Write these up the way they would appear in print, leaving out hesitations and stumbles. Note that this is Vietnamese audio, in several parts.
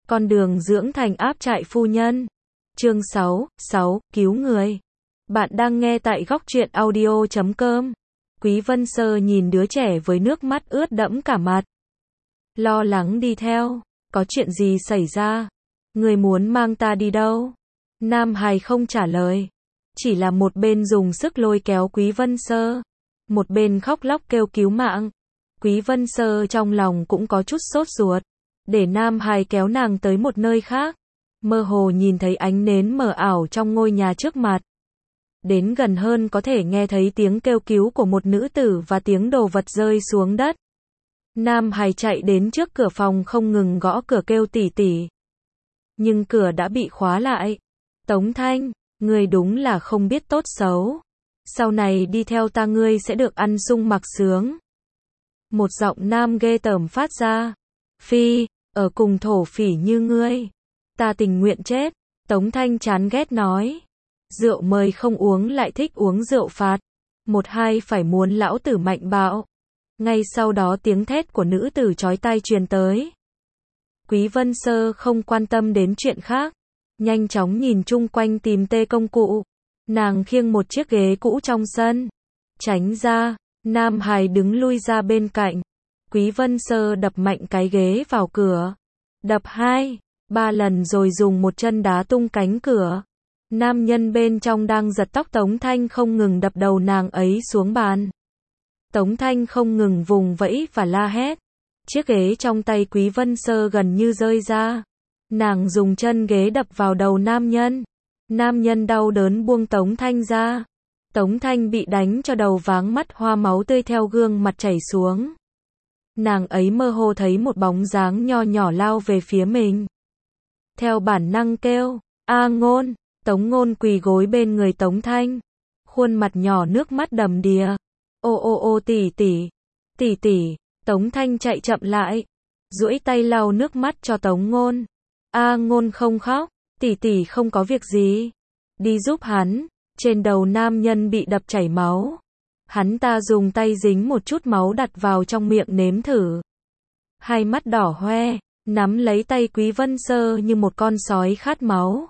Con đường dưỡng thành áp trại phu nhân. Chương 6, cứu người. Bạn đang nghe tại góc truyện audio.com. Quý Vân Sơ nhìn đứa trẻ với nước mắt ướt đẫm cả mặt. Lo lắng đi theo. Có chuyện gì xảy ra? Người muốn mang ta đi đâu? Nam Hải không trả lời. Chỉ là một bên dùng sức lôi kéo Quý Vân Sơ. Một bên khóc lóc kêu cứu mạng. Quý Vân Sơ trong lòng cũng có chút sốt ruột. Để Nam Hải kéo nàng tới một nơi khác. Mơ hồ nhìn thấy ánh nến mờ ảo trong ngôi nhà trước mặt. Đến gần hơn có thể nghe thấy tiếng kêu cứu của một nữ tử và tiếng đồ vật rơi xuống đất. Nam Hải chạy đến trước cửa phòng không ngừng gõ cửa kêu tỉ tỉ. Nhưng cửa đã bị khóa lại. Tống Thanh, ngươi đúng là không biết tốt xấu. Sau này đi theo ta ngươi sẽ được ăn sung mặc sướng. Một giọng nam ghê tởm phát ra. Phi, ở cùng thổ phỉ như ngươi. Ta tình nguyện chết. Tống Thanh chán ghét nói. Rượu mời không uống lại thích uống rượu phạt. Một hai phải muốn lão tử mạnh bạo. Ngay sau đó tiếng thét của nữ tử chói tai truyền tới. Quý Vân Sơ không quan tâm đến chuyện khác. Nhanh chóng nhìn chung quanh tìm tê công cụ. Nàng khiêng một chiếc ghế cũ trong sân. Tránh ra. Nam Hải đứng lui ra bên cạnh. Quý Vân Sơ đập mạnh cái ghế vào cửa. Đập 2-3 lần rồi dùng một chân đá tung cánh cửa. Nam nhân bên trong đang giật tóc Tống Thanh không ngừng đập đầu nàng ấy xuống bàn. Tống Thanh không ngừng vùng vẫy và la hét. Chiếc ghế trong tay Quý Vân Sơ gần như rơi ra. Nàng dùng chân ghế đập vào đầu nam nhân. Nam nhân đau đớn buông Tống Thanh ra. Tống Thanh bị đánh cho đầu váng mắt hoa máu tươi theo gương mặt chảy xuống. Nàng ấy mơ hồ thấy một bóng dáng nho nhỏ lao về phía mình. Theo bản năng kêu, A Ngôn. Tống Ngôn quỳ gối bên người Tống Thanh. Khuôn mặt nhỏ nước mắt đầm đìa. Ô tỷ tỷ. Tỷ tỷ. Tống Thanh chạy chậm lại. Duỗi tay lau nước mắt cho Tống Ngôn. A Ngôn không khóc. Tỷ tỷ không có việc gì. Đi giúp hắn. Trên đầu nam nhân bị đập chảy máu. Hắn ta dùng tay dính một chút máu đặt vào trong miệng nếm thử. Hai mắt đỏ hoe. Nắm lấy tay Quý Vân Sơ như một con sói khát máu.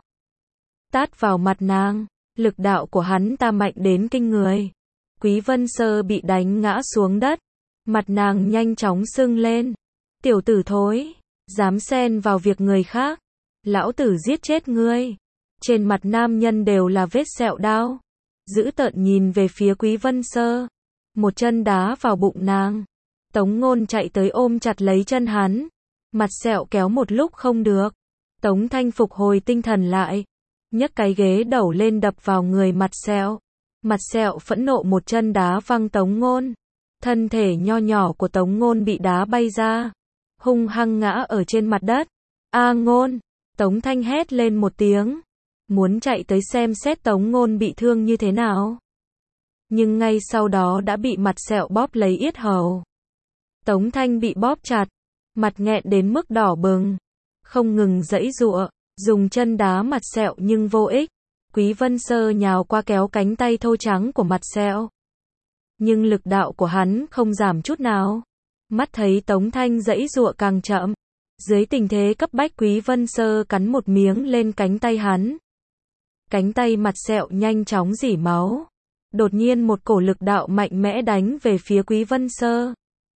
Tát vào mặt nàng. Lực đạo của hắn ta mạnh đến kinh người. Quý Vân Sơ bị đánh ngã xuống đất. Mặt nàng nhanh chóng sưng lên. Tiểu tử thối. Dám xen vào việc người khác. Lão tử giết chết ngươi. Trên mặt nam nhân đều là vết sẹo đau. Dữ tợn nhìn về phía Quý Vân Sơ. Một chân đá vào bụng nàng. Tống Ngôn chạy tới ôm chặt lấy chân hắn. Mặt sẹo kéo một lúc không được. Tống Thanh phục hồi tinh thần lại. Nhấc cái ghế đẩu lên đập vào người mặt sẹo. Mặt sẹo phẫn nộ một chân đá văng Tống Ngôn. Thân thể nho nhỏ của Tống Ngôn bị đá bay ra. Hung hăng ngã ở trên mặt đất. A Ngôn. Tống Thanh hét lên một tiếng. Muốn chạy tới xem xét Tống Ngôn bị thương như thế nào. Nhưng ngay sau đó đã bị mặt sẹo bóp lấy yết hầu. Tống Thanh bị bóp chặt. Mặt nghẹn đến mức đỏ bừng. Không ngừng giãy giụa. Dùng chân đá mặt sẹo nhưng vô ích. Quý Vân Sơ nhào qua kéo cánh tay thô trắng của mặt sẹo. Nhưng lực đạo của hắn không giảm chút nào. Mắt thấy Tống Thanh giãy giụa càng chậm. Dưới tình thế cấp bách Quý Vân Sơ cắn một miếng lên cánh tay hắn. Cánh tay mặt sẹo nhanh chóng rỉ máu. Đột nhiên một cổ lực đạo mạnh mẽ đánh về phía Quý Vân Sơ.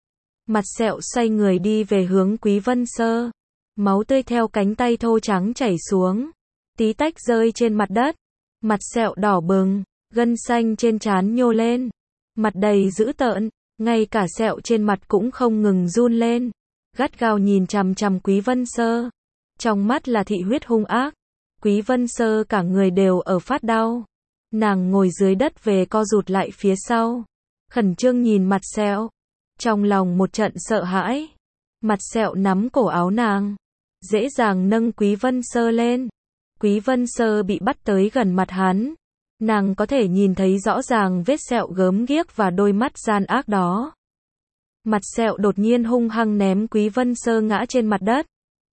Mặt sẹo xoay người đi về hướng Quý Vân Sơ. Máu tươi theo cánh tay thô trắng chảy xuống. Tí tách rơi trên mặt đất. Mặt sẹo đỏ bừng. Gân xanh trên trán nhô lên. Mặt đầy dữ tợn. Ngay cả sẹo trên mặt cũng không ngừng run lên. Gắt gao nhìn chằm chằm Quý Vân Sơ. Trong mắt là thị huyết hung ác. Quý Vân Sơ cả người đều ở phát đau. Nàng ngồi dưới đất về co rụt lại phía sau. Khẩn trương nhìn mặt sẹo. Trong lòng một trận sợ hãi. Mặt sẹo nắm cổ áo nàng. Dễ dàng nâng Quý Vân Sơ lên. Quý Vân Sơ bị bắt tới gần mặt hắn. Nàng có thể nhìn thấy rõ ràng vết sẹo gớm ghiếc và đôi mắt gian ác đó. Mặt sẹo đột nhiên hung hăng ném Quý Vân Sơ ngã trên mặt đất.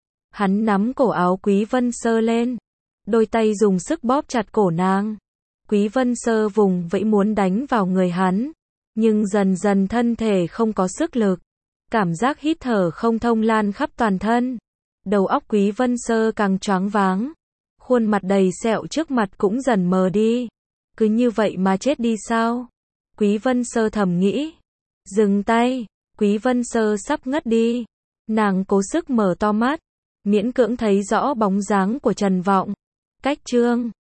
Hắn nắm cổ áo Quý Vân Sơ lên. Đôi tay dùng sức bóp chặt cổ nàng. Quý Vân Sơ vùng vẫy muốn đánh vào người hắn. Nhưng dần dần thân thể không có sức lực. Cảm giác hít thở không thông lan khắp toàn thân. Đầu óc Quý Vân Sơ càng choáng váng. Khuôn mặt đầy sẹo trước mặt cũng dần mờ đi. Cứ như vậy mà chết đi sao? Quý Vân Sơ thầm nghĩ. Dừng tay. Quý Vân Sơ sắp ngất đi. Nàng cố sức mở to mắt. Miễn cưỡng thấy rõ bóng dáng của Trần Vọng. Cách chương